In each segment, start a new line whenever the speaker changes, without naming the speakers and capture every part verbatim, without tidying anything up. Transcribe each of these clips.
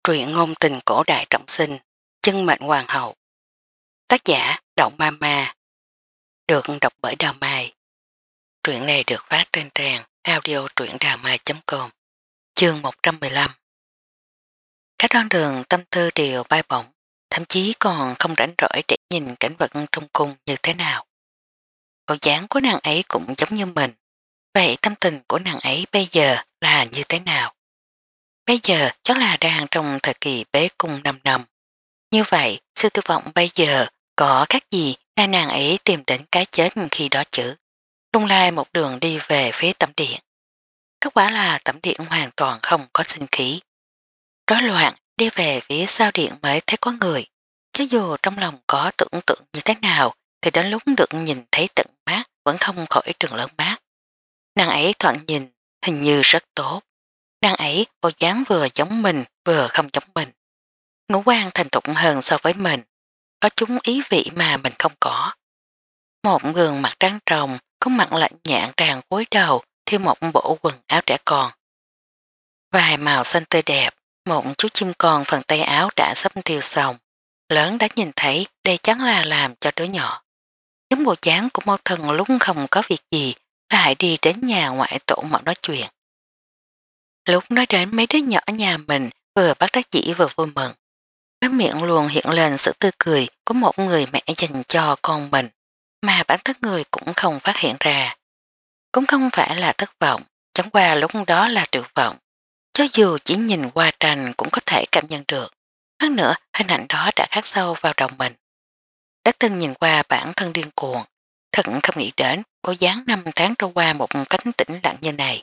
Truyện ngôn tình cổ đại trọng sinh, chân mệnh hoàng hậu. Tác giả Động Ma Ma. Được đọc bởi Đào Mai. Truyện này được phát trên trang audio truyệnđàmai chấm com. Chương một trăm mười lăm. Các đoan đường tâm tư đều bay bổng, thậm chí còn không rảnh rỗi để nhìn cảnh vật trong cung như thế nào. Bộ dáng của nàng ấy cũng giống như mình. Vậy tâm tình của nàng ấy bây giờ là như thế nào? Bây giờ chắc là đang trong thời kỳ bế cung năm năm. Như vậy, sư tư vọng bây giờ có khác gì là nàng ấy tìm đến cái chết khi đó chứ? Lung lai một đường đi về phía tẩm điện. Kết quả là tẩm điện hoàn toàn không có sinh khí. Rối loạn đi về phía sau điện mới thấy có người. Chứ dù trong lòng có tưởng tượng như thế nào thì đến lúc được nhìn thấy tận mắt vẫn không khỏi trường lớn mát. Nàng ấy thoạt nhìn hình như rất tốt. Nàng ấy bộ dáng vừa giống mình vừa không giống mình. Ngũ quan thành thục hơn so với mình, có chúng ý vị mà mình không có. Một gương mặt trắng trồng, có mặt lạnh nhạn tràn cúi đầu theo một bộ quần áo trẻ con. Vài màu xanh tươi đẹp, một chú chim con phần tay áo đã sắp thiêu xong. Lớn đã nhìn thấy đây chắc là làm cho đứa nhỏ. Giống bộ dáng của mẫu thân lúc không có việc gì lại đi đến nhà ngoại tổ mật nói chuyện. Lúc nói đến mấy đứa nhỏ nhà mình vừa bắt đắc dĩ vừa vui mừng. Cái miệng luôn hiện lên sự tươi cười của một người mẹ dành cho con mình, mà bản thân người cũng không phát hiện ra. Cũng không phải là thất vọng, chẳng qua lúc đó là tuyệt vọng. Cho dù chỉ nhìn qua tranh cũng có thể cảm nhận được. Hơn nữa, hình ảnh đó đã khắc sâu vào đầu mình. Đã từng nhìn qua bản thân điên cuồng, thật không nghĩ đến bộ dáng năm tháng trôi qua một cánh tĩnh lặng như này.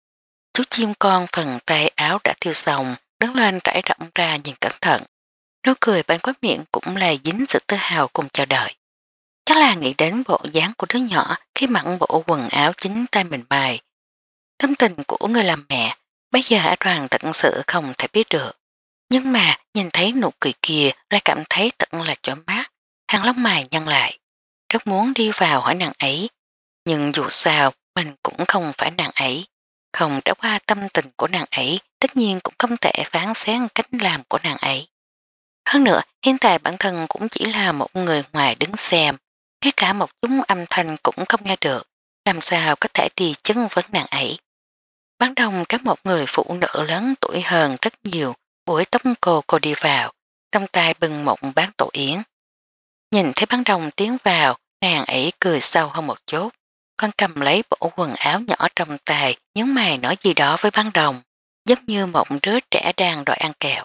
Chú chim con phần tay áo đã thiêu xong, đứng lên trải rộng ra nhìn cẩn thận. Nó cười bên khóe miệng cũng là dính sự tự hào cùng chờ đợi. Chắc là nghĩ đến bộ dáng của đứa nhỏ khi mặc bộ quần áo chính tay mình bài. Tâm tình của người làm mẹ, bây giờ A Đoàn thật sự không thể biết được. Nhưng mà nhìn thấy nụ cười kia lại cảm thấy tận là chói mắt, hàng lông mày nhăn lại. Rất muốn đi vào hỏi nàng ấy. Nhưng dù sao mình cũng không phải nàng ấy. Không trải qua tâm tình của nàng ấy, tất nhiên cũng không thể phán xét cách làm của nàng ấy. Hơn nữa, hiện tại bản thân cũng chỉ là một người ngoài đứng xem, ngay cả một chút âm thanh cũng không nghe được, làm sao có thể đi chứng vấn nàng ấy. Ban đầu có một người phụ nữ lớn tuổi hơn rất nhiều, buổi tóc cô cô đi vào, trong tay bưng một bán tổ yến. Nhìn thấy bán đồng tiến vào, nàng ấy cười sâu hơn một chút, con cầm lấy bộ quần áo nhỏ trong tay, nhấn mày nói gì đó với bán đồng, giống như một đứa trẻ đang đòi ăn kẹo.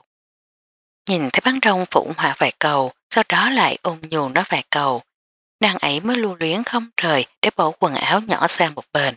Nhìn thấy bán đông phụ họa vài cầu, sau đó lại ôm nhu nói vài cầu. Nàng ấy mới lưu luyến không rời để bỏ quần áo nhỏ sang một bên.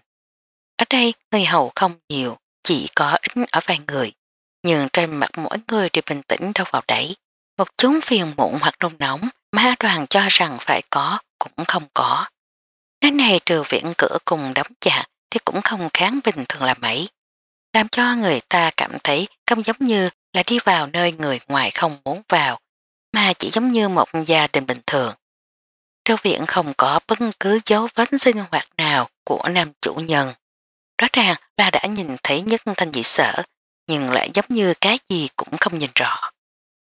Ở đây người hầu không nhiều, chỉ có ít ở vài người. Nhưng trên mặt mỗi người đều bình tĩnh đâu vào đấy. Một chút phiền muộn hoặc nôn nóng mà Đoàn cho rằng phải có, cũng không có. Cái này trừ viện cửa cùng đóng chặt thì cũng không kháng bình thường là mấy. Làm cho người ta cảm thấy không giống như là đi vào nơi người ngoài không muốn vào, mà chỉ giống như một gia đình bình thường. Trong viện không có bất cứ dấu vết sinh hoạt nào của nam chủ nhân. Rõ ràng là đã nhìn thấy nhất thanh dị sở, nhưng lại giống như cái gì cũng không nhìn rõ.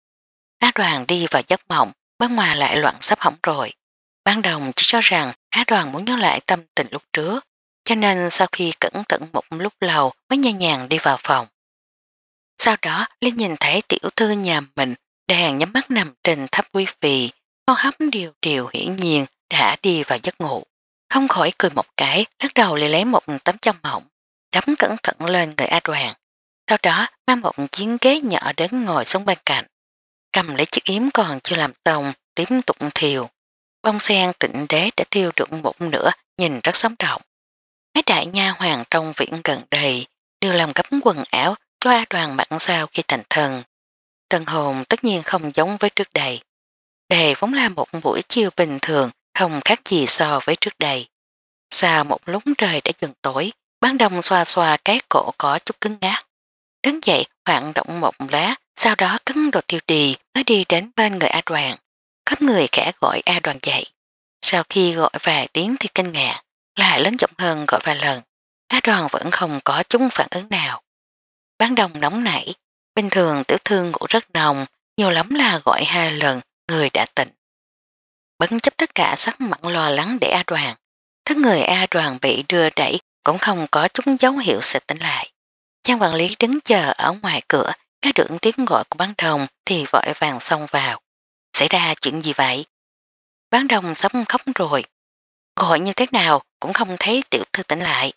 Á Đoàn đi vào giấc mộng, ban ngoài lại loạn sắp hỏng rồi. Ban đầu chỉ cho rằng Á Đoàn muốn nhớ lại tâm tình lúc trước, cho nên sau khi cẩn thận một lúc lâu mới nhẹ nhàng đi vào phòng. Sau đó Linh nhìn thấy tiểu thư nhà mình đang nhắm mắt nằm trên tháp quý phi, hô hấp điều điều hiển nhiên đã đi vào giấc ngủ. Không khỏi cười một cái, lắc đầu liền lấy một tấm chăn mỏng, đấm cẩn thận lên người A Đoàn. Sau đó mang một chiếc ghế nhỏ đến ngồi xuống bên cạnh. Cầm lấy chiếc yếm còn chưa làm xong, tiếp tục thiêu. Bông sen tịnh đế đã thiêu được một nửa, nhìn rất sống động. Mấy đại nha hoàng trong viện gần đây đều làm gấp quần áo cho A Đoàn mặc sau khi thành thân. Tân hồn tất nhiên không giống với trước đây. Đây vốn là một buổi chiều bình thường, không khác gì so với trước đây. Sau một lúc trời đã dần tối, bán đông xoa xoa cái cổ có chút cứng ngát. Đứng dậy hoạt động một lá, sau đó cứng đồ tiêu đi mới đi đến bên người A Đoàn. Có người khẽ gọi A Đoàn dậy. Sau khi gọi vài tiếng thì kinh ngạc, lại lớn giọng hơn gọi vài lần. A Đoàn vẫn không có chút phản ứng nào. Bán đông nóng nảy, Bình thường tiểu thư ngủ rất nồng, nhiều lắm là gọi hai lần, người đã tỉnh. Bất chấp tất cả sắc mặt lo lắng để A Đoàn. Thứ người A Đoàn bị đưa đẩy cũng không có chút dấu hiệu sẽ tỉnh lại. Trang quản lý đứng chờ ở ngoài cửa, nghe được tiếng gọi của bán đồng thì vội vàng xông vào. Xảy ra chuyện gì vậy? Bán đồng sắp khóc rồi. Gọi như thế nào cũng không thấy tiểu thư tỉnh lại.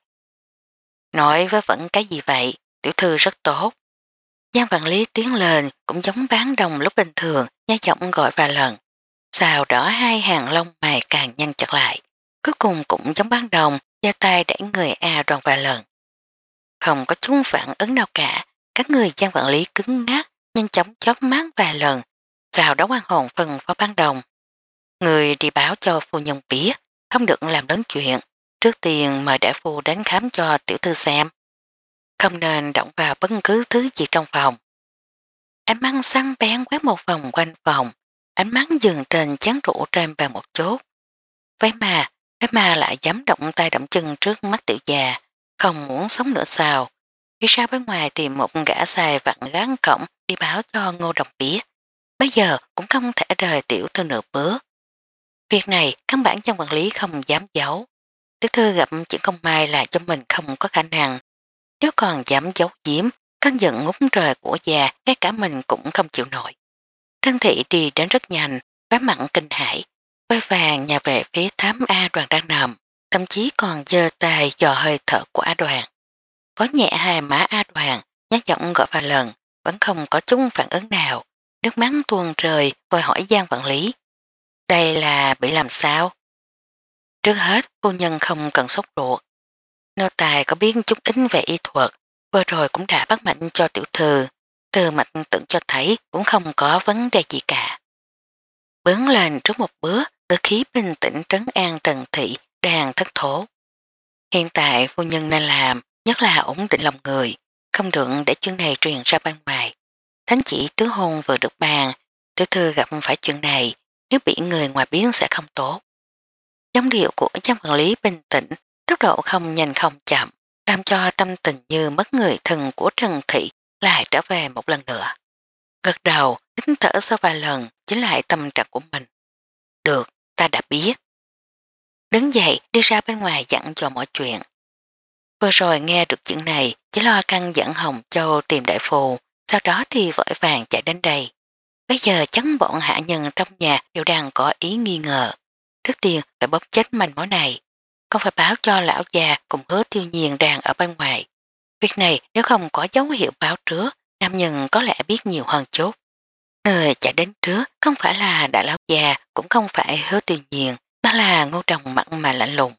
Nói với vẫn cái gì vậy, tiểu thư rất tốt. Giang quản lý tiến lên cũng giống bán đồng lúc bình thường, nhai giọng gọi vài lần. Sau đó hai hàng lông mày càng nhăn chặt lại. Cuối cùng cũng giống bán đồng, giơ tay đẩy người A Đoàn vài lần. Không có chút phản ứng nào cả, các người Giang quản lý cứng ngắc, nhanh chóng chóp mắt vài lần. Sau đó quan hồn phân phó bán đồng. Người đi báo cho phu nhân biết, không được làm lớn chuyện. Trước tiên mời đại phu đến khám cho tiểu thư xem. Không nên động vào bất cứ thứ gì trong phòng. Ánh mắt săn bén quét một vòng quanh phòng, ánh mắt dừng trên chán rượu trên bàn một chút. Vậy mà, vậy mà lại dám động tay động chân trước mắt tiểu già, không muốn sống nữa sao. Khi ra bên ngoài tìm một gã xài vặn gán cổng đi báo cho Ngô Đồng biết. Bây giờ cũng không thể rời tiểu thư nửa bước. Việc này căn bản trong quản lý không dám giấu. Tiểu thư gặp chuyện không may là cho mình không có khả năng. Nếu còn dám giấu giếm, cơn giận ngút trời của già ngay cả mình cũng không chịu nổi. Trân Thị đi đến rất nhanh, vá mặn kinh hãi, vơi vàng nhà về phía thám A Đoàn đang nằm, thậm chí còn giơ tay dò hơi thở của A Đoàn. Vó nhẹ hai má A Đoàn, nhát giọng gọi vài lần, vẫn không có chút phản ứng nào. Nước mắt tuôn rơi, vội hỏi Giang quản lý. Đây là bị làm sao? Trước hết, phu nhân không cần sốt ruột. Nô tài có biết chút ít về y thuật, vừa rồi cũng đã bắt mạch cho tiểu thư, từ mạch tưởng cho thấy cũng không có vấn đề gì cả. Bướng lên trước một bước, ngữ khí bình tĩnh trấn an Trần Thị đang thất thố. Hiện tại phu nhân nên làm, nhất là ổn định lòng người, không được để chuyện này truyền ra bên ngoài. Thánh chỉ tứ hôn vừa được bàn, tiểu thư gặp phải chuyện này, nếu bị người ngoài biến sẽ không tốt. Giống điệu của trong quản lý bình tĩnh, tốc độ không nhanh không chậm, làm cho tâm tình như mất người thân của Trần Thị lại trở về một lần nữa. Gật đầu, nín thở sau vài lần, chính lại tâm trạng của mình. Được, ta đã biết. Đứng dậy, đi ra bên ngoài dặn dò mọi chuyện. Vừa rồi nghe được chuyện này, chỉ lo căng dẫn Hồng Châu tìm đại phù, sau đó thì vội vàng chạy đến đây. Bây giờ chắn bọn hạ nhân trong nhà đều đang có ý nghi ngờ. Trước tiên phải bóp chết manh mối này. Con phải báo cho lão già cùng Hứa Tiêu Nhiên đang ở bên ngoài. Việc này nếu không có dấu hiệu báo trước, nam nhân có lẽ biết nhiều hơn chút. Người chạy đến trước không phải là đại lão già, cũng không phải Hứa Tiêu Nhiên, mà là Ngô Đồng mặn mà lạnh lùng.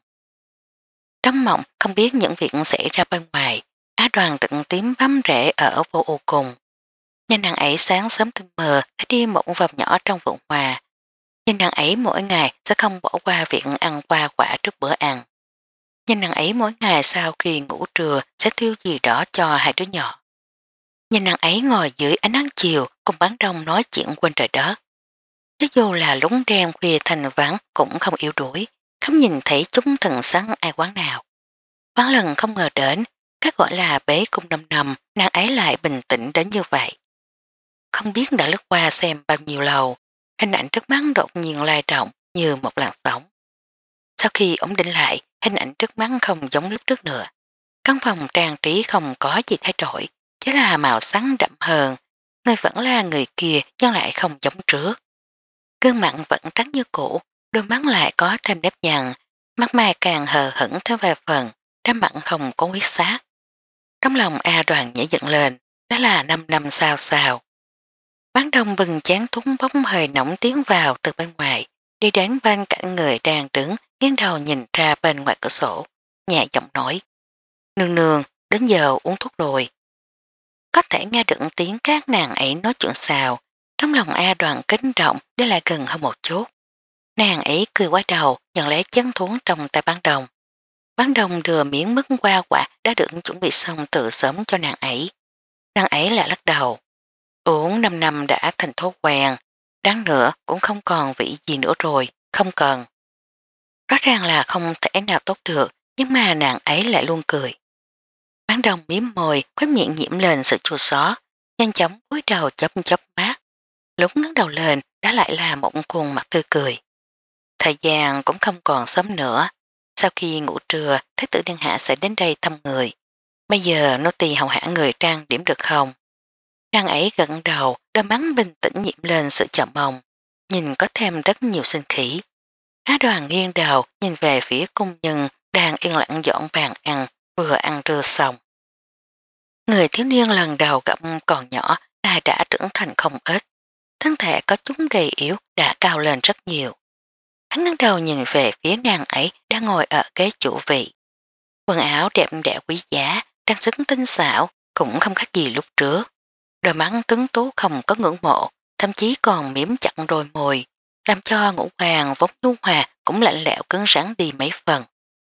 Trong mộng không biết những việc xảy ra bên ngoài, Á Đoàn tận tím bám rễ ở vô ô cùng. Nhìn nàng ấy sáng sớm tinh mờ đã đi một vòng nhỏ trong vườn hòa. Nhìn nàng ấy mỗi ngày sẽ không bỏ qua việc ăn qua quả trước bữa ăn. Nhìn nàng ấy mỗi ngày sau khi ngủ trưa sẽ tiêu gì đó cho hai đứa nhỏ. Nhìn nàng ấy ngồi dưới ánh nắng chiều cùng bán đông nói chuyện quên trời đất. Chứ dù là lúng đen khuya thành vắng cũng không yếu đuổi, không nhìn thấy chúng thần sáng ai quán nào. Vắng lần không ngờ đến, các gọi là bế cung năm năm, nàng ấy lại bình tĩnh đến như vậy. Không biết đã lướt qua xem bao nhiêu lâu, hình ảnh trước mắt đột nhiên lai động như một làn sóng. Sau khi ổn định lại, hình ảnh trước mắt không giống lúc trước nữa. Căn phòng trang trí không có gì thay đổi, chỉ là màu sáng đậm hơn. Người vẫn là người kia nhưng lại không giống trước. Gương mặt vẫn trắng như cũ, đôi mắt lại có thêm nếp nhằn, mắt mai càng hờ hững theo vài phần, đám mặt không có huyết sát. Trong lòng A Đoàn nhảy dựng lên, đó là năm năm sao sao. Bán đông bừng chán thúng bóng hơi nóng tiến vào từ bên ngoài, đi đến bên cạnh người đang đứng, nghiêng đầu nhìn ra bên ngoài cửa sổ, nhẹ giọng nói. Nương nương, đến giờ uống thuốc rồi. Có thể nghe được tiếng các nàng ấy nói chuyện xào, trong lòng A Đoàn kính động để lại gần hơn một chút. Nàng ấy cười quay đầu, nhận lấy chén thuốc trong tay bán đồng. Bán đồng đưa miếng mứt qua quả đã được chuẩn bị xong từ sớm cho nàng ấy. Nàng ấy lại lắc đầu. Uống năm năm đã thành thói quen, đáng nữa cũng không còn vị gì nữa rồi, không cần. Rõ ràng là không thể nào tốt được, nhưng mà nàng ấy lại luôn cười. Bán đồng miếm môi, khóe miệng nhiễm lên sự chua xót, nhanh chóng cúi đầu chớp chớp mắt, lúc ngẩng đầu lên đã lại là một khuôn mặt tươi cười. Thời gian cũng không còn sớm nữa, sau khi ngủ trưa Thái tử Điện Hạ sẽ đến đây thăm người. Bây giờ nô tỳ hầu hạ người trang điểm được không? Nàng ấy gật đầu, đôi mắt bình tĩnh nhiễm lên sự chờ mong, nhìn có thêm rất nhiều sinh khí. Á Đoàn nghiêng đầu nhìn về phía cung nhân đang yên lặng dọn bàn ăn, vừa ăn trưa xong. Người thiếu niên lần đầu gặp còn nhỏ đã đã trưởng thành không ít, thân thể có chút gầy yếu đã cao lên rất nhiều. Hắn ngẩng đầu nhìn về phía nàng ấy đang ngồi ở ghế chủ vị. Quần áo đẹp đẽ quý giá, trang sức tinh xảo, cũng không khác gì lúc trước. Đôi mắt tuấn tú không có ngưỡng mộ, thậm chí còn miếm chặt đôi môi, làm cho ngũ hoàng vốn nhu hòa cũng lạnh lẽo cứng rắn đi mấy phần.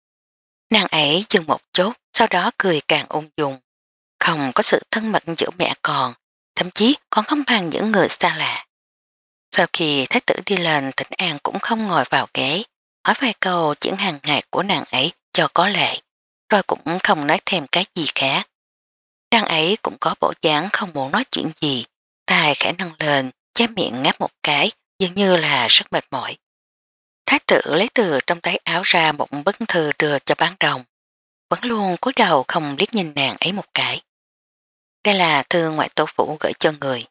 Nàng ấy dừng một chút, sau đó cười càng ung dung. Không có sự thân mật giữa mẹ con, thậm chí còn không bằng những người xa lạ. Sau khi thái tử đi lên thỉnh an cũng không ngồi vào ghế, hỏi vài câu chuyện hàng ngày của nàng ấy cho có lệ, rồi cũng không nói thêm cái gì khác. Nàng ấy cũng có bộ dáng không muốn nói chuyện gì, tài khẽ nâng lên, che miệng ngáp một cái, dường như là rất mệt mỏi. Thái tử lấy từ trong tay áo ra một bức thư đưa cho bán đồng, vẫn luôn cúi đầu không liếc nhìn nàng ấy một cái. Đây là thư ngoại tổ phủ gửi cho người.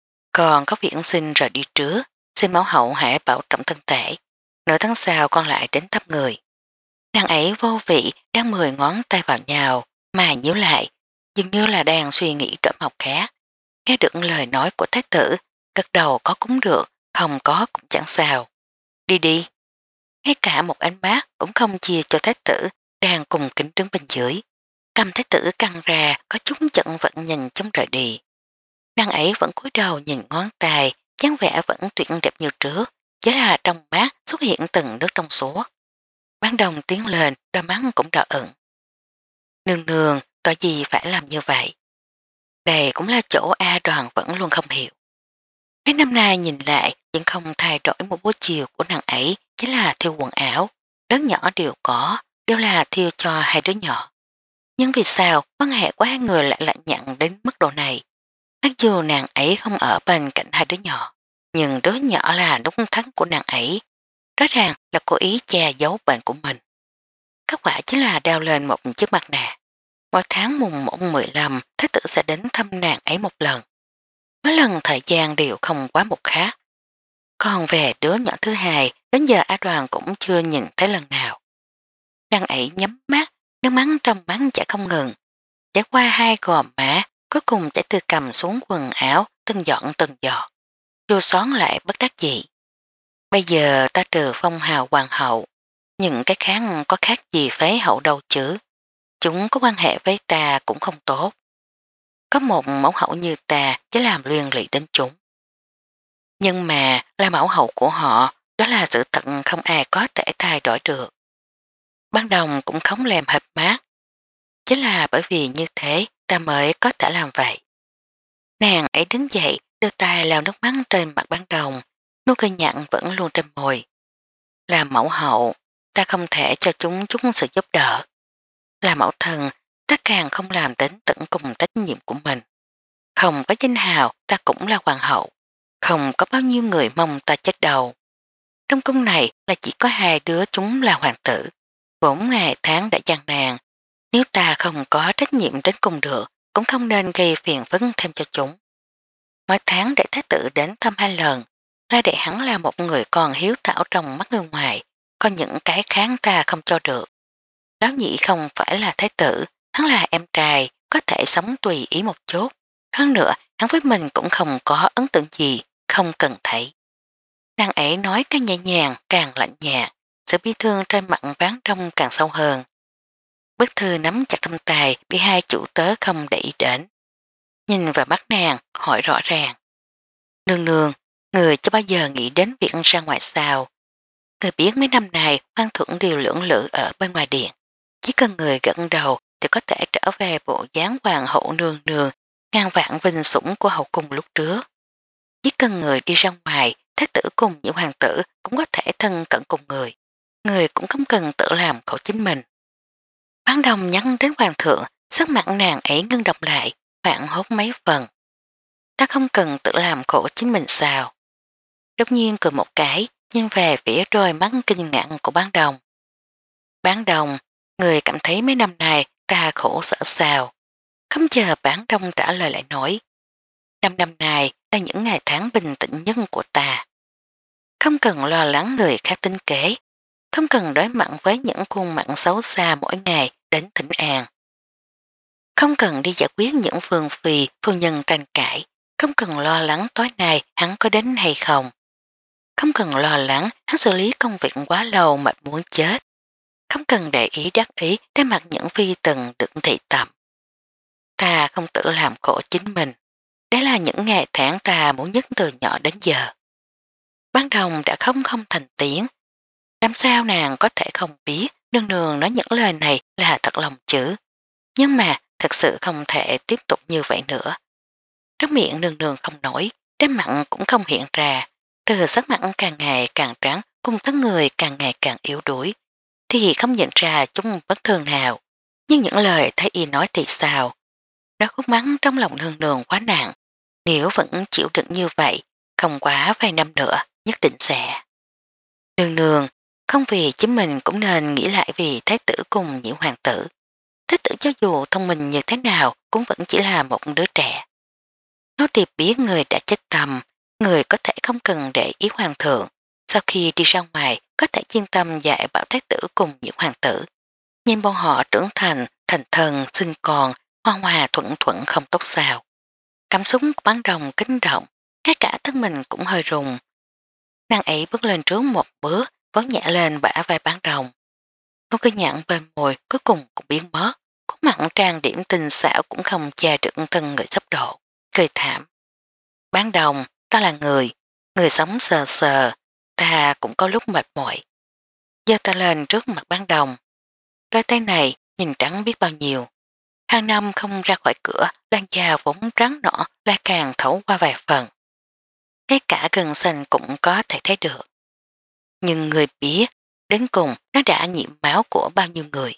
Còn có việc xin rời đi trước, xin mẫu hậu hãy bảo trọng thân thể. Nửa tháng sau con lại đến thăm người. Nàng ấy vô vị đang mười ngón tay vào nhau, mà nhíu lại, dường như là đang suy nghĩ trộm học khác. Nghe được lời nói của thái tử, gật đầu có cũng được, không có cũng chẳng sao. Đi đi. Ngay cả một ánh mắt cũng không chia cho thái tử đang cùng kính đứng bên dưới. Cầm thái tử căng ra có chút chận vận nhìn chống rời đi. Nàng ấy vẫn cúi đầu nhìn ngón tay, dáng vẻ vẫn tuyệt đẹp như trước, chỉ là trong mắt xuất hiện từng nước trong suốt. Bán đồng tiến lên, đôi mắt cũng đỏ ửng. Nương nương, có gì phải làm như vậy? Đây cũng là chỗ A Đoàn vẫn luôn không hiểu. Mấy năm nay nhìn lại, vẫn không thay đổi một buổi chiều của nàng ấy, chính là thiêu quần áo, lớn nhỏ đều có, đều là thiêu cho hai đứa nhỏ. Nhưng vì sao quan hệ của hai người lại lạnh nhặn đến mức độ này? Mặc dù nàng ấy không ở bên cạnh hai đứa nhỏ, nhưng đứa nhỏ là đúc thắng của nàng ấy, rõ ràng là cố ý che giấu bệnh của mình. Kết quả chính là đeo lên một chiếc mặt nạ. Mỗi tháng mùng một mười lăm, thái tử sẽ đến thăm nàng ấy một lần. Mấy lần thời gian đều không quá một khác. Còn về đứa nhỏ thứ hai, đến giờ A Đoàn cũng chưa nhìn thấy lần nào. Nàng ấy nhắm mắt, nước mắt trong mắt chảy không ngừng. Chảy qua hai gò má, cuối cùng chảy từ cầm xuống quần áo, từng dọn từng giọt. Chua xón lại bất đắc dĩ. Bây giờ ta trừ phong hào hoàng hậu, những cái khác có khác gì phế hậu đâu chứ. Chúng có quan hệ với ta cũng không tốt. Có một mẫu hậu như ta chỉ làm liên lụy đến chúng. Nhưng mà là mẫu hậu của họ, đó là sự thật không ai có thể thay đổi được. Ban đồng cũng không làm hợp mát. Chính là bởi vì như thế ta mới có thể làm vậy. Nàng ấy đứng dậy, đưa tay lao nước mắt trên mặt ban đồng, nụ cười nhặn vẫn luôn trên môi. Là mẫu hậu, ta không thể cho chúng chúng sự giúp đỡ. Là mẫu thần, ta càng không làm đến tận cùng trách nhiệm của mình. Không có danh hào, ta cũng là hoàng hậu. Không có bao nhiêu người mong ta chết đầu. Trong cung này là chỉ có hai đứa chúng là hoàng tử. Vốn ngày tháng đã gian nàng. Nếu ta không có trách nhiệm đến cùng được, cũng không nên gây phiền phức thêm cho chúng. Mỗi tháng để thái tử đến thăm hai lần, là để hắn là một người còn hiếu thảo trong mắt người ngoài, có những cái kháng ta không cho được. Lão nhị không phải là thái tử, hắn là em trai, có thể sống tùy ý một chút. Hơn nữa, hắn với mình cũng không có ấn tượng gì, không cần thấy. Nàng ấy nói càng nhẹ nhàng, càng lạnh nhạt, sự bi thương trên mặt ván trong càng sâu hơn. Bức thư nắm chặt trong tay bị hai chủ tớ không để ý đến. Nhìn vào mắt nàng, hỏi rõ ràng. Nương nương, người chưa bao giờ nghĩ đến việc ra ngoài sao. Người biết mấy năm này hoang thuẫn đều lưỡng lự ở bên ngoài điện. Chỉ cần người gật đầu thì có thể trở về bộ dáng hoàng hậu nương nương, ngàn vạn vinh sủng của hậu cung lúc trước. Chỉ cần người đi ra ngoài, thái tử cùng những hoàng tử cũng có thể thân cận cùng người. Người cũng không cần tự làm khổ chính mình. Bán đồng nhắn đến hoàng thượng, sắc mặt nàng ấy ngưng đọc lại, hoảng hốt mấy phần. ta không cần tự làm khổ chính mình sao? Đột nhiên cười một cái, nhưng về phía đôi mắt kinh ngạc của bán đồng. Bán đồng, người cảm thấy mấy năm nay ta khổ sở sao? Không chờ bán đông trả lời lại nói. Năm năm nay là những ngày tháng bình tĩnh nhất của ta. Không cần lo lắng người khác tính kế, không cần đối mặt với những khuôn mặt xấu xa mỗi ngày đến thỉnh an. Không cần đi giải quyết những phương phi phu nhân tranh cãi, không cần lo lắng tối nay hắn có đến hay không. Không cần lo lắng hắn xử lý công việc quá lâu mệt muốn chết. Không cần để ý đắc ý để mặc những phi tần được thị tầm. Ta không tự làm khổ chính mình. Đấy là những ngày tháng ta muốn nhất từ nhỏ đến giờ. Bán đồng đã không không thành tiếng. Làm sao nàng có thể không biết nương nương nói những lời này là thật lòng chứ. Nhưng mà thật sự không thể tiếp tục như vậy nữa. Trước miệng nương nương không nổi, đến mặn cũng không hiện ra. Từ sắc mặn càng ngày càng trắng cùng thân người càng ngày càng yếu đuối. Thì không nhận ra chúng bất thường nào. Nhưng những lời thấy y nói thì sao? Nó khúc mắng trong lòng nương nương quá nặng. Nếu vẫn chịu đựng như vậy, không quá vài năm nữa, nhất định sẽ. Nương nương, không vì chính mình cũng nên nghĩ lại vì thái tử cùng những hoàng tử. Thái tử cho dù thông minh như thế nào cũng vẫn chỉ là một đứa trẻ. Nó tiệp biết người đã chết tầm, người có thể không cần để ý hoàng thượng. Sau khi đi ra ngoài, có thể chuyên tâm dạy bảo thái tử cùng những hoàng tử. Nhìn bọn họ trưởng thành, thành thần, sinh con, hoa hòa thuận thuận không tốt sao. Cảm xúc của bán đồng kính động, ngay cả thân mình cũng hơi rùng. Nàng ấy bước lên trước một bước, vó nhẹ lên bả vai bán đồng. Nó cứ nhặn bên môi cuối cùng cũng biến mất, khuôn mặt trang điểm tình xảo cũng không che được thân người sắp độ, cười thảm. Bán đồng, ta là người, người sống sờ sờ, ta cũng có lúc mệt mỏi. Giơ ta lên trước mặt bán đồng. Đôi tay này nhìn trắng biết bao nhiêu. Hàng năm không ra khỏi cửa, lan da vốn trắng nọ lại càng thấu qua vài phần. Ngay cả gần xanh cũng có thể thấy được. Nhưng người biết, đến cùng nó đã nhiễm máu của bao nhiêu người.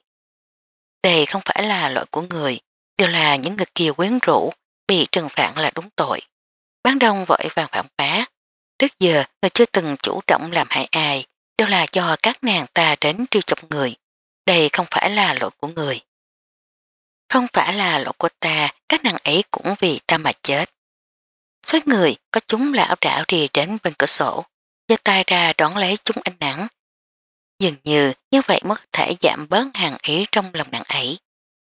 Đây không phải là lỗi của người, đều là những người kia quyến rũ, bị trừng phạt là đúng tội. Bán đông vội vàng phản phá. Trước giờ người chưa từng chủ động làm hại ai, đều là do các nàng ta đến trêu chọc người. Đây không phải là lỗi của người. Không phải là lỗi của ta, các nàng ấy cũng vì ta mà chết. Xoay người có chúng lão đảo đi đến bên cửa sổ, giơ tay ra đón lấy chúng ánh nắng. Dường như như vậy mới có thể giảm bớt hàng ý trong lòng nàng ấy.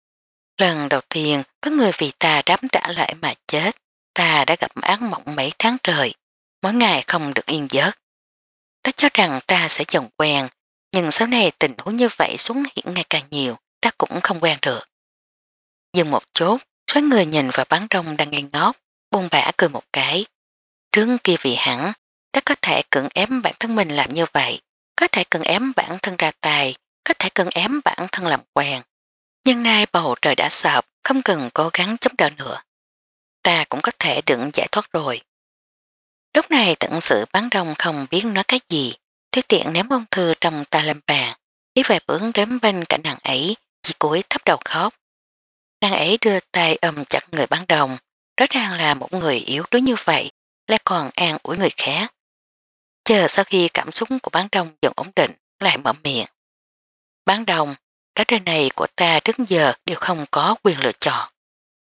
Lần đầu tiên có người vì ta đám trả lại mà chết, ta đã gặp ác mộng mấy tháng trời, mỗi ngày không được yên giấc. Ta cho rằng ta sẽ dần quen, nhưng sau này tình huống như vậy xuất hiện ngày càng nhiều, ta cũng không quen được. Dừng một chút, xoay người nhìn vào bán đông đang ngây ngốc, buông bã cười một cái. Trước kia vì hẳn, ta có thể cưỡng ép bản thân mình làm như vậy, có thể cưỡng ép bản thân ra tài, có thể cưỡng ép bản thân làm quen. Nhưng nay bầu trời đã sập, không cần cố gắng chống đỡ nữa. Ta cũng có thể đựng giải thoát rồi. Lúc này tận sự bán đông không biết nói cái gì, thiếu tiện ném ung thư trong ta lên bàn, đi về bước đến bên cạnh nàng ấy, chỉ cúi thấp đầu khóc. Nàng ấy đưa tay ôm chặt người bán đồng, rõ ràng là một người yếu đuối như vậy, lại còn an ủi người khác. Chờ sau khi cảm xúc của bán đông dần ổn định, lại mở miệng. Bán đồng, cả đời này của ta trước giờ đều không có quyền lựa chọn.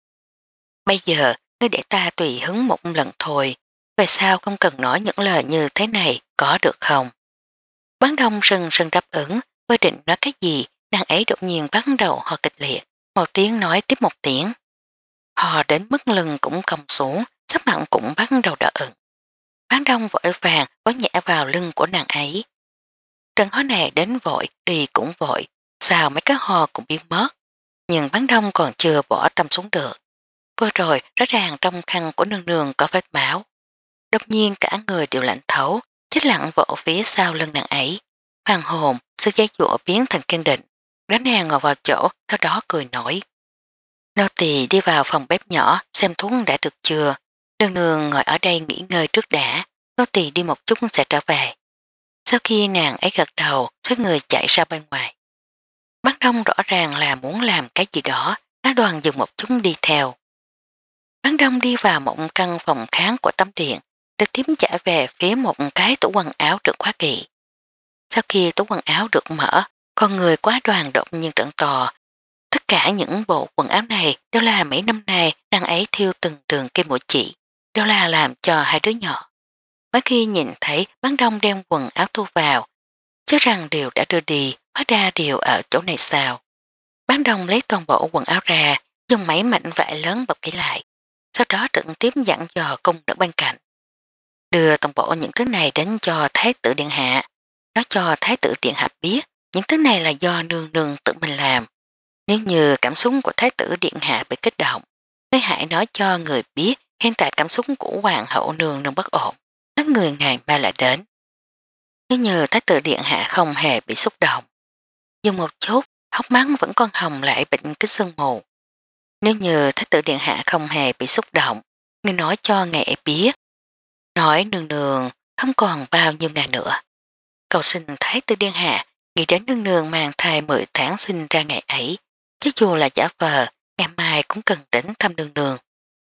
Bây giờ, ngươi để ta tùy hứng một lần thôi, về sao không cần nói những lời như thế này, có được không? Bán đông sừng sừng đáp ứng, vừa định nói cái gì, nàng ấy đột nhiên bắt đầu ho kịch liệt, một tiếng nói tiếp một tiếng. Hò đến mức lưng cũng cong xuống, sắc mặn cũng bắt đầu đỏ ửng. Bán đông vội vàng có nhẹ vào lưng của nàng ấy. Trận ho này đến vội, đi cũng vội, sao mấy cái ho cũng biến mất. Nhưng bán đông còn chưa bỏ tâm xuống được. Vừa rồi rõ ràng trong khăn của nương nương có vết máu. Đột nhiên cả người đều lạnh thấu, chết lặng vỗ phía sau lưng nàng ấy. Hoàng hồn, sự dây dụa biến thành kiên định. Đám nàng ngồi vào chỗ, sau đó cười nổi. Nô tỳ đi vào phòng bếp nhỏ xem thuốc đã được chưa. Nương nương ngồi ở đây nghỉ ngơi trước đã, nô tỳ đi một chút sẽ trở về. Sau khi nàng ấy gật đầu, số người chạy ra bên ngoài. Bán đông rõ ràng là muốn làm cái gì đó, á đoàn dừng một chút đi theo. Bán Đông đi vào một căn phòng kháng của tấm điện, trực tiếp chạy về phía một cái tủ quần áo được khóa kỹ. Sau khi tủ quần áo được mở, con người quá đoàn đột nhiên trận to. Tất cả những bộ quần áo này đều là mấy năm nay đăng ấy thiêu từng đường kim mũi chỉ, đều là làm cho hai đứa nhỏ. Mấy khi nhìn thấy Bán Đông đem quần áo thu vào, chứ rằng đều đã đưa đi, hóa ra đều ở chỗ này sao. Bán Đông lấy toàn bộ quần áo ra, dùng mấy mảnh vải lớn bọc kỹ lại, sau đó trực tiếp dặn dò cung nữ bên cạnh. Đưa toàn bộ những thứ này đến cho Thái tử Điện Hạ, nói cho Thái tử Điện Hạ biết những thứ này là do nương nương tự mình làm. Nếu như cảm xúc của Thái tử Điện Hạ bị kích động, mới hãy nói cho người biết hiện tại cảm xúc của Hoàng hậu nương nương bất ổn, nói người ngày mai lại đến. Nếu như Thái tử Điện Hạ không hề bị xúc động, dùng một chút, hốc mắt vẫn còn hồng lại bệnh kích sương mù. Nếu như Thái tử Điện Hạ không hề bị xúc động, người nói cho ngài ấy biết. Nói nương nương không còn bao nhiêu ngày nữa. Cầu xin Thái tử Điện Hạ nghĩ đến nương nương mang thai mười tháng sinh ra ngày ấy, chứ dù là giả vờ, ngày mai cũng cần đến thăm nương nương.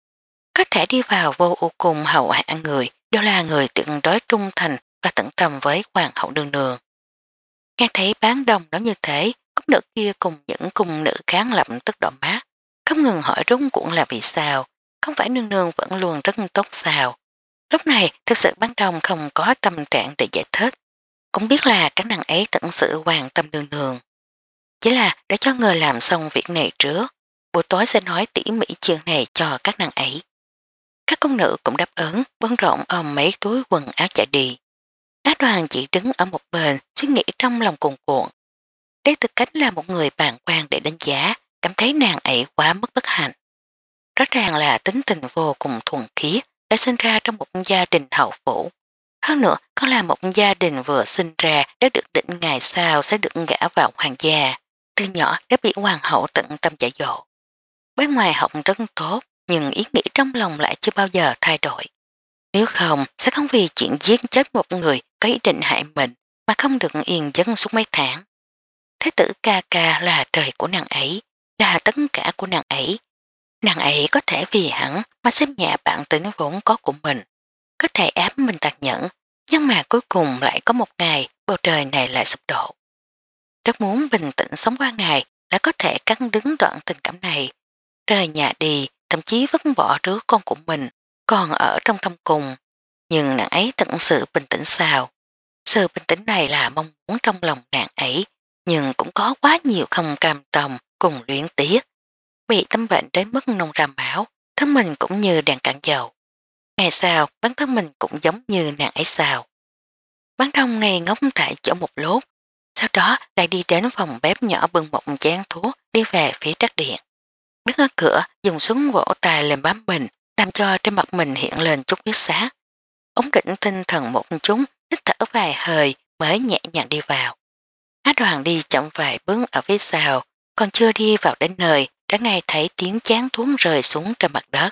Có thể đi vào vô ưu cùng hậu hạ người đều là người tuyệt đối trung thành và tận tâm với hoàng hậu nương nương. Nghe thấy Bán Đông nói như thế, cung nữ kia cùng những cung nữ kháng lập tức đỏ mát, không ngừng hỏi rúng cũng là vì sao, không phải nương nương vẫn luôn rất tốt sao. Lúc này thực sự Bán Đông không có tâm trạng để giải thích, cũng biết là các nàng ấy thật sự quan tâm nương nương. Chỉ là để cho người làm xong việc này trước, buổi tối sẽ nói tỉ mỉ chuyện này cho các nàng ấy. Các công nữ cũng đáp ứng, bấn rộn ôm mấy túi quần áo chạy đi. Á Đoàn chỉ đứng ở một bên suy nghĩ trong lòng cuồn cuộn. Đây tư cách là một người bàn quan để đánh giá, cảm thấy nàng ấy quá mất bất hạnh. Rõ ràng là tính tình vô cùng thuần khiết, đã sinh ra trong một gia đình hậu phủ. Hơn nữa, có là một gia đình vừa sinh ra đã được định ngày sau sẽ được gả vào hoàng gia. Từ nhỏ đã bị hoàng hậu tận tâm dạy dỗ. Bên ngoài học rất tốt, nhưng ý nghĩ trong lòng lại chưa bao giờ thay đổi. Nếu không, sẽ không vì chuyện giết chết một người có ý định hại mình mà không được yên giấc suốt mấy tháng. Thế tử ca ca là trời của nàng ấy, là tất cả của nàng ấy. Nàng ấy có thể vì hắn mà xem nhẹ bản tính vốn có của mình, có thể ép mình tàn nhẫn, nhưng mà cuối cùng lại có một ngày bầu trời này lại sụp đổ. Rất muốn bình tĩnh sống qua ngày đã có thể cắt đứng đoạn tình cảm này, rời nhà đi, thậm chí vứt bỏ đứa con của mình, còn ở trong thâm cùng. Nhưng nàng ấy thật sự bình tĩnh sao? Sự bình tĩnh này là mong muốn trong lòng nàng ấy, nhưng cũng có quá nhiều không cam tâm cùng luyến tiếc. Bị tâm bệnh đến mức nôn ra máu, thân mình cũng như đèn cạn dầu. Ngày sau, bản thân mình cũng giống như nàng ấy sao. Bán Đông ngây ngốc tại chỗ một lúc, sau đó lại đi đến phòng bếp nhỏ bưng một chén thuốc đi về phía trắc điện. Đứng ở cửa dùng súng vỗ tài lên bám mình, làm cho trên mặt mình hiện lên chút huyết sát. Ống định tinh thần một chút, hít thở vài hơi mới nhẹ nhàng đi vào. Á Đoàn đi chậm vài bước ở phía sau, còn chưa đi vào đến nơi đã ngay thấy tiếng chán thuốc rơi xuống trên mặt đất.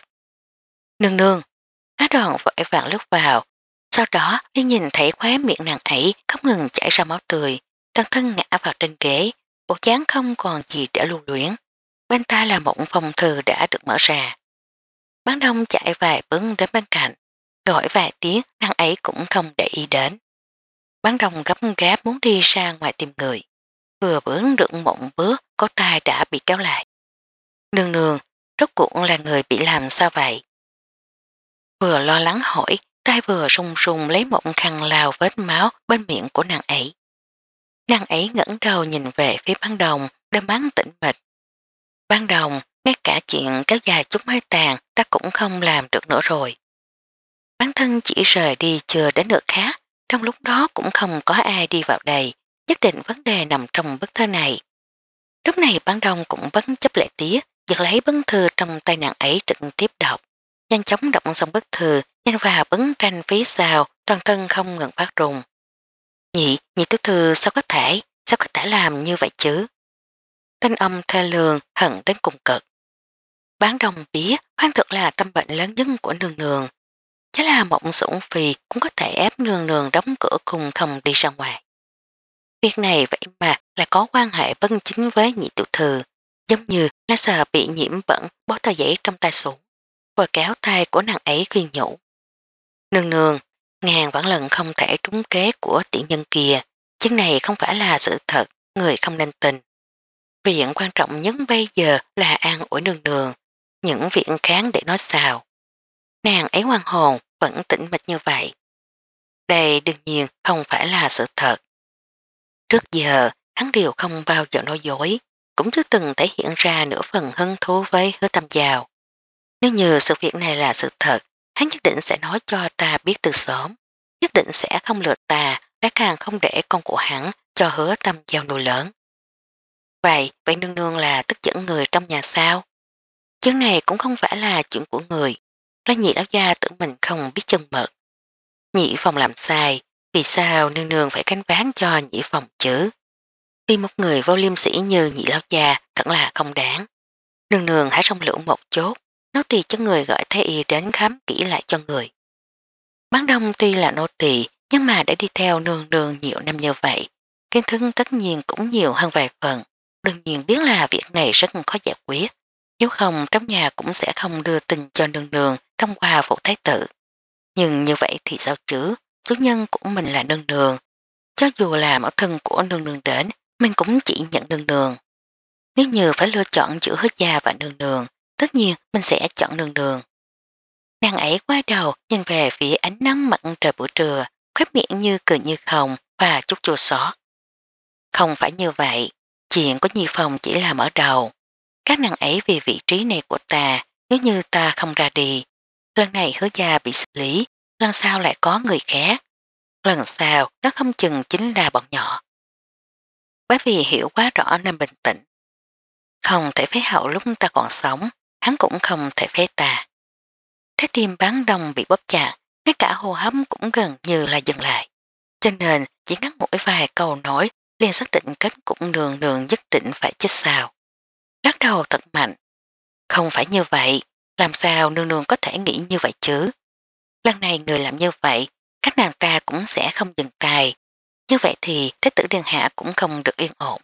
Nương nương, Á Đoàn vội vàng lướt vào, sau đó đi nhìn thấy khóe miệng nàng ấy không ngừng chảy ra máu tươi, toàn thân ngã vào trên ghế, bộ chán không còn gì để lưu luyến. Bên ta là một phòng thư đã được mở ra. Bán Đông chạy vài bước đến bên cạnh, gọi vài tiếng nàng ấy cũng không để ý đến. Bán Đông gấp gáp muốn đi ra ngoài tìm người. Vừa bước được một bước, có tay đã bị kéo lại. Nương nương, rốt cuộc là người bị làm sao vậy? Vừa lo lắng hỏi, tay vừa rung rung lấy một khăn lao vết máu bên miệng của nàng ấy. Nàng ấy ngẩng đầu nhìn về phía Bán Đông, đôi mắt tĩnh mịch. Ban Đồng, ngay cả chuyện kéo dài chút hơi tàn ta cũng không làm được nữa rồi. Bản thân chỉ rời đi chưa đến được khác, trong lúc đó cũng không có ai đi vào đây, nhất định vấn đề nằm trong bức thơ này. Lúc này Ban Đồng cũng bất chấp lệ tía, giật lấy bức thư trong tay nàng ấy trực tiếp đọc, nhanh chóng đọc xong bức thư, nhanh vào bấn tranh phía sau, toàn thân không ngừng phát rùng. Nhị, nhị tiểu thư sao có thể, sao có thể làm như vậy chứ? Thanh âm thê lương hận đến cùng cực. Bán Đông biết Hoàng thực là tâm bệnh lớn nhất của nương nương. Chứ là một sủng phì cũng có thể ép nương nương đóng cửa cùng không đi ra ngoài. Việc này vậy mà là có quan hệ bất chính với nhị tiểu thư, giống như là sợ bị nhiễm bẩn bó tờ giấy trong tay xuống. vừa kéo tay của nàng ấy khuyên nhủ. Nương nương, ngàn vạn lần không thể trúng kế của tiện nhân kia, chuyện này không phải là sự thật, người không nên tin. Việc quan trọng nhất bây giờ là an ủi nương nương, những việc kháng để nói sao. Nàng ấy hoang hồn, vẫn tĩnh mịch như vậy. Đây đương nhiên không phải là sự thật. Trước giờ, hắn đều không bao giờ nói dối, cũng chưa từng thể hiện ra nửa phần hứng thú với Hứa Tâm Giao. Nếu như sự việc này là sự thật, hắn nhất định sẽ nói cho ta biết từ sớm, nhất định sẽ không lừa ta, đã càng không để con của hắn cho Hứa Tâm Giao nuôi lớn. Vậy, vậy nương nương là tức giận người trong nhà sao? Chuyện này cũng không phải là chuyện của người, là nhị lão gia tự mình không biết chân mật. Nhị phòng làm sai, vì sao nương nương phải cánh ván cho nhị phòng chứ? Vì một người vô liêm sĩ như nhị lão gia thật là không đáng. Nương nương hãy rong lưỡng một chút, nô tỳ cho người gọi thái y đến khám kỹ lại cho người. Bán đông tuy là nô tỳ nhưng mà đã đi theo nương nương nhiều năm như vậy, kiến thức tất nhiên cũng nhiều hơn vài phần, đương nhiên biết là việc này rất khó giải quyết, nếu không trong nhà cũng sẽ không đưa tin cho nương nương thông qua phụ thái tử. Nhưng như vậy thì sao chứ, chủ nhân của mình là nương nương, cho dù là mẫu thân của nương nương đến, mình cũng chỉ nhận nương nương. Nếu như phải lựa chọn giữa Hứa gia và nương nương, tất nhiên mình sẽ chọn nương nương. Nàng ấy qua đầu nhìn về phía ánh nắng mặn trời buổi trưa, khóe miệng như cười như không và chút chua xót. Không phải như vậy, chuyện của Nhi Phòng chỉ là mở đầu. Các nàng ấy vì vị trí này của ta, nếu như ta không ra đi, lần này Hứa gia bị xử lý, lần sau lại có người khác. Lần sau nó không chừng chính là bọn nhỏ. Bởi vì hiểu quá rõ nên bình tĩnh. Không thể phế hậu lúc ta còn sống, hắn cũng không thể phế ta. Trái tim bán đông bị bóp chặt, ngay cả hô hấp cũng gần như là dừng lại. Cho nên chỉ ngắn mỗi vài câu nói liền xác định kết cục nương nương nhất định phải chết sao. Lắc đầu thật mạnh. Không phải như vậy, làm sao nương nương có thể nghĩ như vậy chứ? Lần này người làm như vậy, các nàng ta cũng sẽ không dừng tay. Như vậy thì Thế tử Điện Hạ cũng không được yên ổn.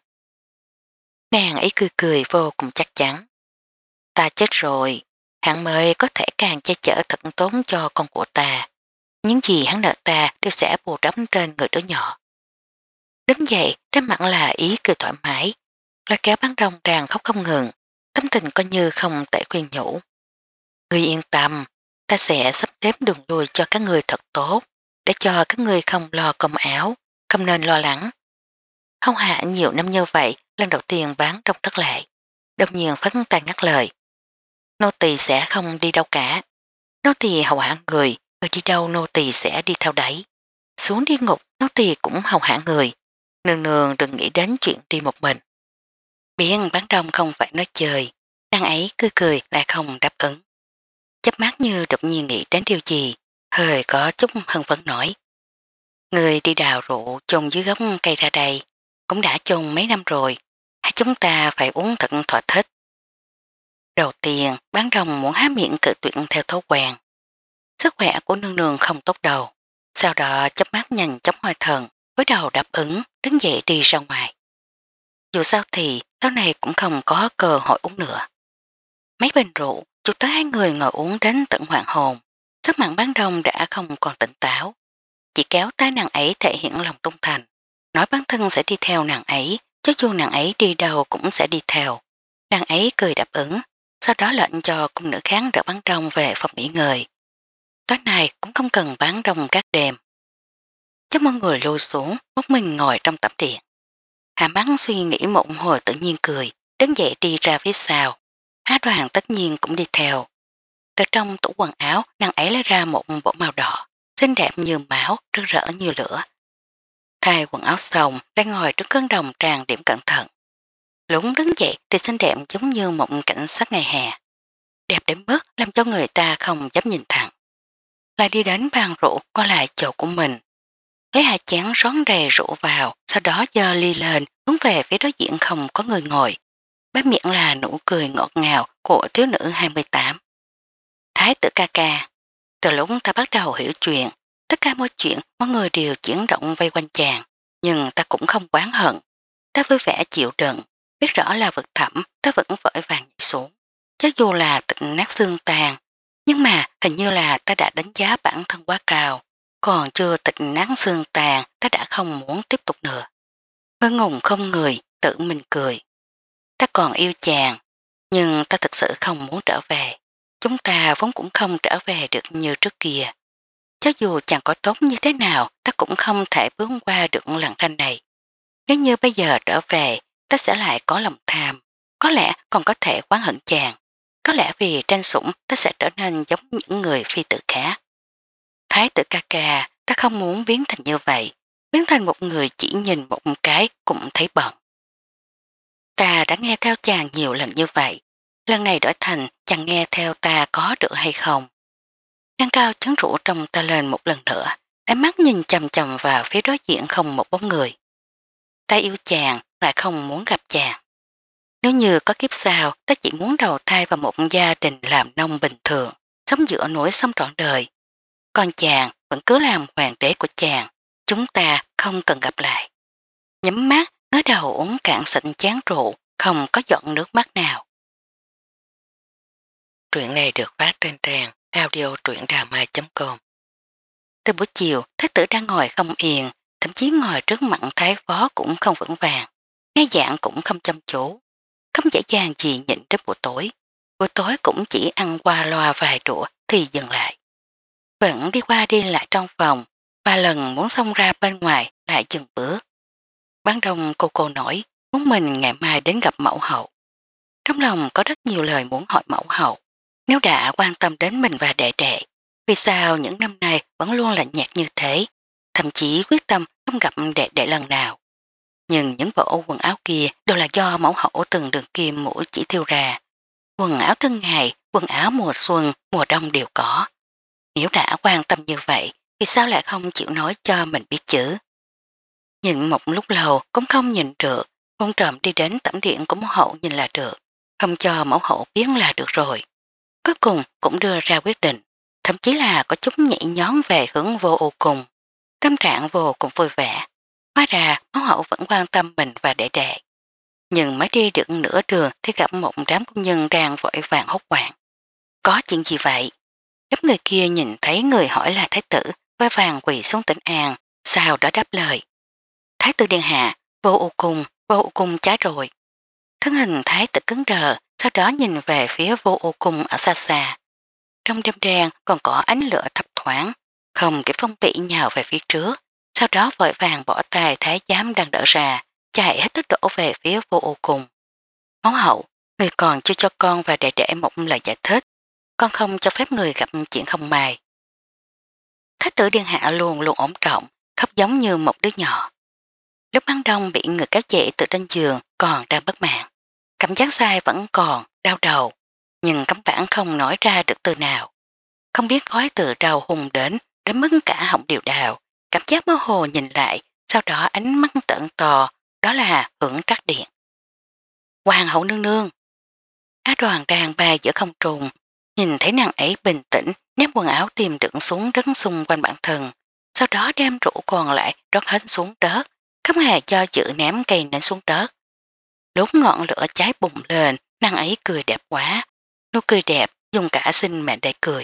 Nàng ấy cười cười vô cùng chắc chắn. Ta chết rồi, hắn mới có thể càng che chở thật tốn cho con của ta. Những gì hắn nợ ta đều sẽ bù đắp trên người đứa nhỏ. Đứng dậy, trên mặt là ý cười thoải mái, là kéo bán đông đang khóc không ngừng, tâm tình coi như không tệ khuyên nhủ. Ngươi yên tâm, ta sẽ sắp xếp đường lui cho các ngươi thật tốt, để cho các ngươi không lo cơm áo, không nên lo lắng. Không hạ nhiều năm như vậy, lần đầu tiên bán đông thất lại, đột nhiên phấn tay ngắt lời. Nô tỳ sẽ không đi đâu cả. Nô tỳ hầu hạ người, người đi đâu nô tỳ sẽ đi theo đấy. Xuống đi ngục, nô tỳ cũng hầu hạ người. Nương nương đừng nghĩ đến chuyện đi một mình. Biến bán đông không phải nói chơi, nàng ấy cười cười lại không đáp ứng. Chớp mắt như đột nhiên nghĩ đến điều gì, hơi có chút hân phấn nổi. Người đi đào rượu chôn dưới gốc cây ra đây, cũng đã chôn mấy năm rồi, hay chúng ta phải uống thật thỏa thích. Đầu tiên, bán đông muốn há miệng cự tuyệt theo thói quen. Sức khỏe của nương nương không tốt đâu. Sau đó chớp mắt nhanh chóng hồi thần, với đầu đáp ứng, đứng dậy đi ra ngoài. Dù sao thì, sau này cũng không có cơ hội uống nữa. Mấy bình rượu, chụp tới hai người ngồi uống đến tận hoàng hồn. Sắc mặn bán đông đã không còn tỉnh táo. Chỉ kéo tay nàng ấy thể hiện lòng trung thành. Nói bản thân sẽ đi theo nàng ấy, cho dù nàng ấy đi đâu cũng sẽ đi theo. Nàng ấy cười đáp ứng, sau đó lệnh cho cung nữ kháng đỡ bán đông về phòng nghỉ ngơi. Tối nay cũng không cần bán đông các đêm. Chắc mọi người lùi xuống, một mình ngồi trong tẩm điện. Hạ bắn suy nghĩ một hồi tự nhiên cười, đứng dậy đi ra phía sau. Há Đoàn tất nhiên cũng đi theo. Từ trong tủ quần áo, nàng ấy lấy ra một bộ màu đỏ, xinh đẹp như máu, rực rỡ như lửa. Thay quần áo xong, đang ngồi trước cân đồng tràn điểm cẩn thận. Lúc đứng dậy thì xinh đẹp giống như một cảnh sắc ngày hè. Đẹp đến mức làm cho người ta không dám nhìn thẳng. Lại đi đến bàn rượu qua lại chỗ của mình. Lấy hai chén rón đầy rượu vào, sau đó giơ ly lên, hướng về phía đối diện không có người ngồi. Bá miệng là nụ cười ngọt ngào của thiếu nữ hai mươi tám. Thái tử ca ca. Từ lúc ta bắt đầu hiểu chuyện, tất cả mọi chuyện mọi người đều chuyển động vây quanh chàng, nhưng ta cũng không oán hận. Ta vui vẻ chịu đựng, biết rõ là vực thẳm, ta vẫn vội vàng nhảy xuống. Cho dù là tịnh nát xương tàn, Nhưng mà hình như là ta đã đánh giá bản thân quá cao, còn chưa tịch nắng xương tàn ta đã không muốn tiếp tục nữa. Ngơ ngùng không người, tự mình cười. Ta còn yêu chàng, nhưng ta thực sự không muốn trở về. Chúng ta vốn cũng không trở về được như trước kia. Cho dù chàng có tốt như thế nào, ta cũng không thể bước qua được làn ranh này. Nếu như bây giờ trở về, ta sẽ lại có lòng tham. Có lẽ còn có thể oán hận chàng. Có lẽ vì tranh sủng ta sẽ trở nên giống những người phi tử khác. Thái tử ca ca, ta không muốn biến thành như vậy. Biến thành một người chỉ nhìn một cái cũng thấy bận. Ta đã nghe theo chàng nhiều lần như vậy. Lần này đổi thành chàng nghe theo ta có được hay không. Nâng cao chấn rũ trong ta lên một lần nữa. Ánh mắt nhìn chầm chầm vào phía đối diện không một bóng người. Ta yêu chàng, lại không muốn gặp chàng. Nếu như có kiếp sau, ta chỉ muốn đầu thai vào một gia đình làm nông bình thường, sống giữa nỗi sống trọn đời. Còn chàng vẫn cứ làm hoàng đế của chàng. Chúng ta không cần gặp lại. Nhắm mắt, ngớ đầu uống cạn sạch chán rượu, không có giọt nước mắt nào. Truyện này được phát trên trang audio truyệnđàmai chấm com. Từ buổi chiều, thái tử đang ngồi không yên, thậm chí ngồi trước mặt thái phó cũng không vững vàng, nghe dạng cũng không chăm chú. Không dễ dàng gì nhịn đến buổi tối. Buổi tối cũng chỉ ăn qua loa vài đũa thì dừng lại. Vẫn đi qua đi lại trong phòng, ba lần muốn xông ra bên ngoài lại dừng bước. Ban đông cô cô nổi, muốn mình ngày mai đến gặp mẫu hậu. Trong lòng có rất nhiều lời muốn hỏi mẫu hậu. Nếu đã quan tâm đến mình và đệ đệ, vì sao những năm nay vẫn luôn lạnh nhạt như thế, thậm chí quyết tâm không gặp đệ đệ lần nào. Nhưng những bộ quần áo kia đều là do mẫu hậu từng đường kim mũi chỉ thiêu ra. Quần áo thân ngày, quần áo mùa xuân, mùa đông đều có. Nếu đã quan tâm như vậy, vì sao lại không chịu nói cho mình biết chữ? Nhìn một lúc lâu cũng không nhìn được, con trộm đi đến tẩm điện của mẫu hậu nhìn là được, không cho mẫu hậu biết là được rồi. Cuối cùng cũng đưa ra quyết định, thậm chí là có chút nhảy nhón về hướng vô ô cùng. Tâm trạng vô cùng vui vẻ. Hóa ra mẫu hậu vẫn quan tâm mình và đệ đệ. Nhưng mới đi được nửa đường thì gặp một đám công nhân đang vội vàng hốt hoảng. Có chuyện gì vậy? Đám người kia nhìn thấy người hỏi là thái tử, vai vàng quỳ xuống tỉnh an, sau đó đáp lời. Thái tử điện hạ, vô ô cung, vô ô cung trái rồi. Thân hình thái tử cứng đờ, sau đó nhìn về phía vô ô cung ở xa xa. Trong đêm đen còn có ánh lửa thấp thoáng, không kịp phong bị nhào về phía trước, sau đó vội vàng bỏ tay thái giám đang đỡ ra, chạy hết tốc độ về phía vô ô cung. Máu hậu, người còn chưa cho con và đệ đệ một lời giải thích, con không cho phép người gặp chuyện không may. Thái tử điện hạ luôn luôn ổn trọng, khóc giống như một đứa nhỏ. Lúc ban đông bị người kéo dậy từ trên giường còn đang bất mạng. Cảm giác sai vẫn còn, đau đầu, nhưng cấm bản không nói ra được từ nào. Không biết gói từ đầu hùng đến, đến mức cả họng điều đào, cảm giác mơ hồ nhìn lại, sau đó ánh mắt trợn to, đó là hưởng trắc điện. Hoàng hậu nương nương. Á đoàn đang bay giữa không trùng, nhìn thấy nàng ấy bình tĩnh ném quần áo tìm đựng xuống đất xung quanh bản thân, sau đó đem rượu còn lại rót hết xuống đất, không hề cho dự ném cây nến xuống đất. Lúc ngọn lửa cháy bùng lên, nàng ấy cười đẹp quá, nụ cười đẹp dùng cả sinh mệnh để cười.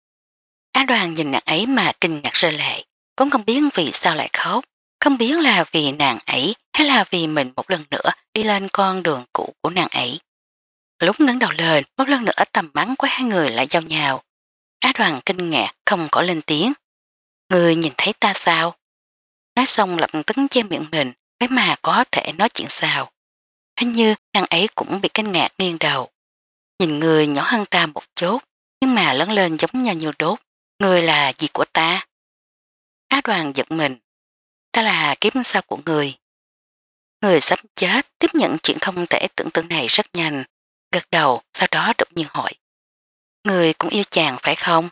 Á đoàn nhìn nàng ấy mà kinh ngạc rơi lệ, cũng không biết vì sao lại khóc, không biết là vì nàng ấy hay là vì mình một lần nữa đi lên con đường cũ của nàng ấy. Lúc ngẩng đầu lên, một lần nữa tầm bắn của hai người lại giao nhau. Á đoàn kinh ngạc không có lên tiếng. Người nhìn thấy ta sao? Nói xong lập tức che miệng mình, cái mà có thể nói chuyện sao. Hình như nàng ấy cũng bị kinh ngạc nghiêng đầu. Nhìn người nhỏ hơn ta một chút, nhưng mà lớn lên giống nhau như đốt. Người là gì của ta? Á đoàn giật mình. Ta là kiếp sau của người. Người sắp chết tiếp nhận chuyện không thể tưởng tượng này rất nhanh. Gật đầu, sau đó đột nhiên hỏi. Người cũng yêu chàng phải không?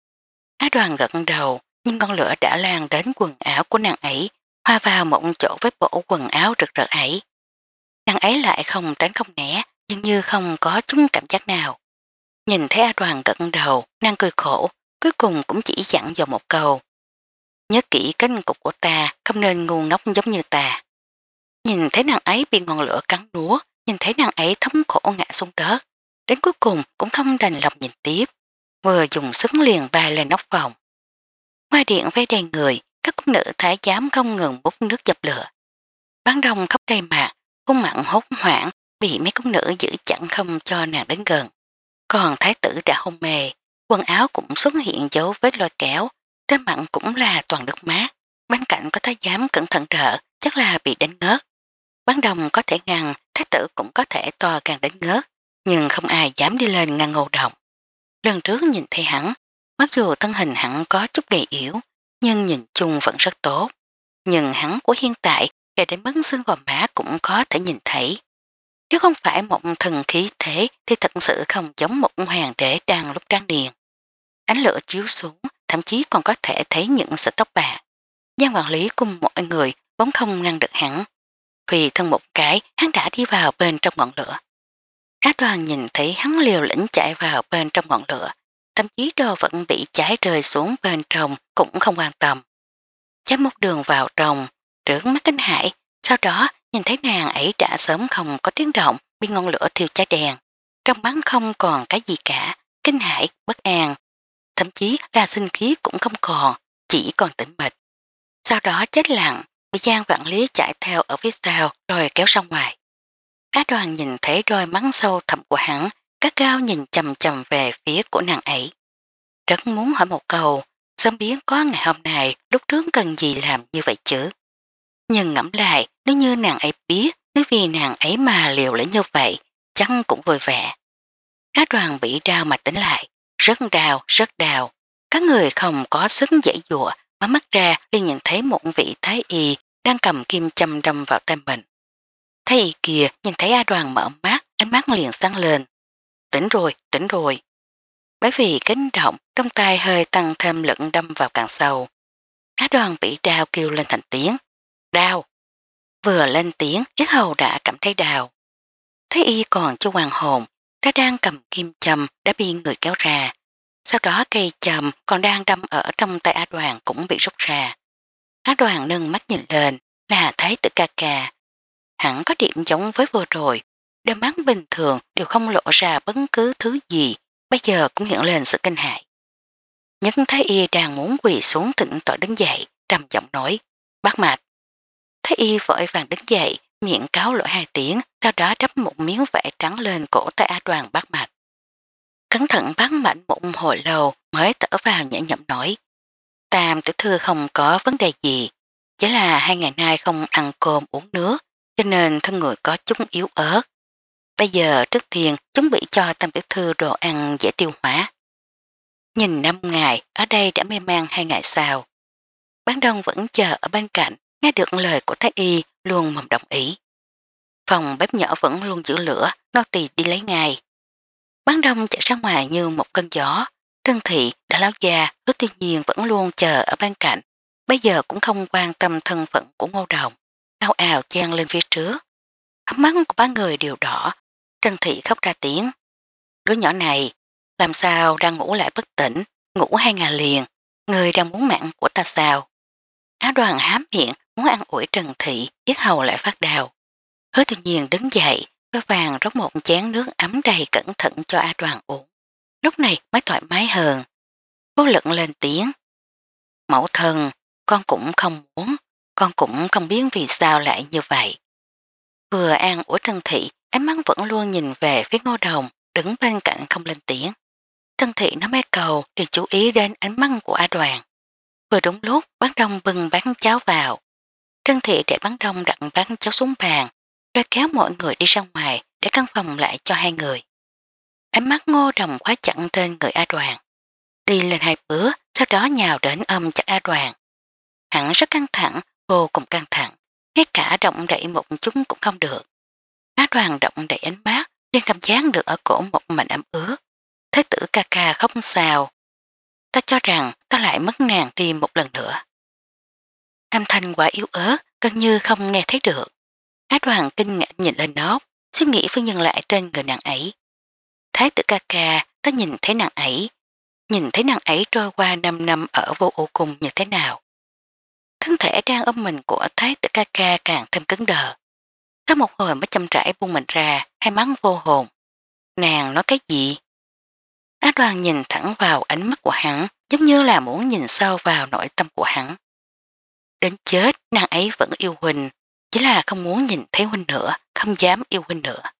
Á đoàn gật đầu, nhưng con lửa đã lan đến quần áo của nàng ấy, hoa vào một chỗ với bộ quần áo rực rỡ ấy. Nàng ấy lại không tránh không né, nhưng như không có chút cảm giác nào. Nhìn thấy A đoàn gật đầu, nàng cười khổ, cuối cùng cũng chỉ dặn vào một câu. Nhớ kỹ cánh cục của ta, không nên ngu ngốc giống như ta. Nhìn thấy nàng ấy bị ngọn lửa cắn núa, nhìn thấy nàng ấy thống khổ ngã xuống đất, đến cuối cùng cũng không đành lòng nhìn tiếp. vừa dùng sức liền bay lên nóc phòng. Ngoài điện với đầy người, các cung nữ thái giám không ngừng bút nước dập lửa. Bán đông khóc đầy mặt, khuôn mặn hốt hoảng, bị mấy cung nữ giữ chặn không cho nàng đến gần. Còn thái tử đã hôn mê, quần áo cũng xuất hiện dấu vết lôi kéo, trên mặt cũng là toàn nước mát. Bên cạnh có thái giám cẩn thận đỡ, chắc là bị đánh ngớt. Bán đông có thể ngăn, thái tử cũng có thể to càng đánh ngớt, nhưng không ai dám đi lên ngăn Ngô Đồng. Lần trước nhìn thấy hắn, mặc dù thân hình hắn có chút gầy yếu, nhưng nhìn chung vẫn rất tốt. Nhưng hắn của hiện tại, kể đến mức xương gò má cũng có thể nhìn thấy. Nếu không phải một thần khí thế thì thật sự không giống một hoàng đế đang lúc trang điền. Ánh lửa chiếu xuống, thậm chí còn có thể thấy những sợi tóc bạc. Giang quản lý cùng mọi người vốn không ngăn được hắn. Vì thân một cái, hắn đã đi vào bên trong ngọn lửa. Á Đoàn nhìn thấy hắn liều lĩnh chạy vào bên trong ngọn lửa, thậm chí đồ vẫn bị cháy rơi xuống bên trong cũng không quan tâm. Chám một đường vào trong, trước mắt kinh hãi, sau đó nhìn thấy nàng ấy đã sớm không có tiếng động bị ngọn lửa thiêu cháy đèn. Trong mắt không còn cái gì cả, kinh hãi, bất an, thậm chí là sinh khí cũng không còn, chỉ còn tĩnh mịch. Sau đó chết lặng, bị Giang vạn lý chạy theo ở phía sau rồi kéo ra ngoài. Á Đoàn nhìn thấy đôi mắt sâu thẳm của hắn, các cao nhìn chầm chầm về phía của nàng ấy. Rất muốn hỏi một câu, sớm biết có ngày hôm nay lúc trước cần gì làm như vậy chứ. Nhưng ngẫm lại, nếu như nàng ấy biết, nếu vì nàng ấy mà liều lĩnh như vậy, chắc cũng vui vẻ. Á Đoàn bị đau mà tỉnh lại, rất đau, rất đau. Các người không có sức dãy dụa, mà mắt ra liền nhìn thấy một vị thái y đang cầm kim châm đâm vào tay mình. Thái y kia nhìn thấy A Đoàn mở mắt, ánh mắt liền sáng lên. Tỉnh rồi, tỉnh rồi. Bởi vì kính động, trong tay hơi tăng thêm lực đâm vào càng sâu. Á Đoàn bị đau kêu lên thành tiếng. Đau. Vừa lên tiếng, yết hầu đã cảm thấy đau. Thái y còn chưa hoàn hồn, ta đang cầm kim châm đã bị người kéo ra. Sau đó cây châm còn đang đâm ở trong tay Á Đoàn cũng bị rút ra. Á Đoàn nâng mắt nhìn lên, là Thái tử ca ca. Hẳn có điểm giống với vừa rồi, đôi mắt bình thường đều không lộ ra bất cứ thứ gì, bây giờ cũng hiện lên sự kinh hại. Nhất Thái y đang muốn quỳ xuống thỉnh tội đứng dậy, trầm giọng nói, bắt mạch. Thái y vội vàng đứng dậy, miệng cáo lỗi hai tiếng, sau đó đắp một miếng vải trắng lên cổ tay A Đoàn bắt mạch. Cẩn thận bắt mạch một hồi lâu mới thở vào nhẹ nhậm nói, Tam tiểu thư không có vấn đề gì, chỉ là hai ngày nay không ăn cơm uống nước, cho nên thân người có chút yếu ớt. Bây giờ trước tiên chuẩn bị cho Tam tiểu thư đồ ăn dễ tiêu hóa. Nhìn năm ngày, ở đây đã mê man hai ngày sau. Bán đông vẫn chờ ở bên cạnh, nghe được lời của Thái y luôn mong đồng ý. Phòng bếp nhỏ vẫn luôn giữ lửa, nô tỳ đi lấy ngay. Bán đông chạy ra ngoài như một cơn gió. Trân Thị đã lão già, Hứa Tiêu Nhiên vẫn luôn chờ ở bên cạnh, bây giờ cũng không quan tâm thân phận của Ngô Đồng, ào ào chen lên phía trước. Ấm mắt của ba người đều đỏ, Trân Thị khóc ra tiếng. Đứa nhỏ này, làm sao đang ngủ lại bất tỉnh, ngủ hai ngày liền, người đang muốn mạng của ta sao? Áo Đoàn hám miệng muốn ăn ủi Trần Thị, yết hầu lại phát đau. Hứa Tiêu Nhiên đứng dậy, với vàng rót một chén nước ấm đầy cẩn thận cho A Đoàn uống. Lúc này mới thoải mái hơn. Vô lực lên tiếng. Mẫu thân, con cũng không muốn, con cũng không biết vì sao lại như vậy. Vừa ăn ủi Trân Thị, ánh mắt vẫn luôn nhìn về phía Ngô Đồng, đứng bên cạnh không lên tiếng. Trân Thị nói mấy câu thì chú ý đến ánh mắt của A Đoàn. Vừa đúng lúc bán đông bưng bán cháo vào. Trân Thị để bán đông đặt bán cháo xuống bàn, rồi kéo mọi người đi ra ngoài để căn phòng lại cho hai người. Ánh mắt Ngô Đồng khóa chặn trên người A Đoàn. Đi lên hai bữa, sau đó nhào đến ôm chặt A Đoàn. Hắn rất căng thẳng, vô cùng căng thẳng, ngay cả động đậy một chút cũng không được. A Đoàn động đậy ánh mắt, liền cảm giác được ở cổ một mảnh ẩm ướt. Thế tử ca ca khóc sao. Ta cho rằng ta lại mất nàng đi một lần nữa. Âm thanh quả yếu ớt, gần như không nghe thấy được. A Đoàn kinh ngạc nhìn lên nó, suy nghĩ phương nhân lại trên người nàng ấy. Thái tử ca ca, ta nhìn thấy nàng ấy, nhìn thấy nàng ấy trôi qua năm năm ở vô ổ cung như thế nào. Thân thể đang ôm mình của Thái tử ca ca càng thêm cứng đờ. Sau một hồi mới chậm rãi buông mình ra, hai mắt vô hồn. Nàng nói cái gì? Á Đoan nhìn thẳng vào ánh mắt của hắn, giống như là muốn nhìn sâu vào nội tâm của hắn. Đến chết, nàng ấy vẫn yêu Huynh, chỉ là không muốn nhìn thấy Huynh nữa, không dám yêu Huynh nữa.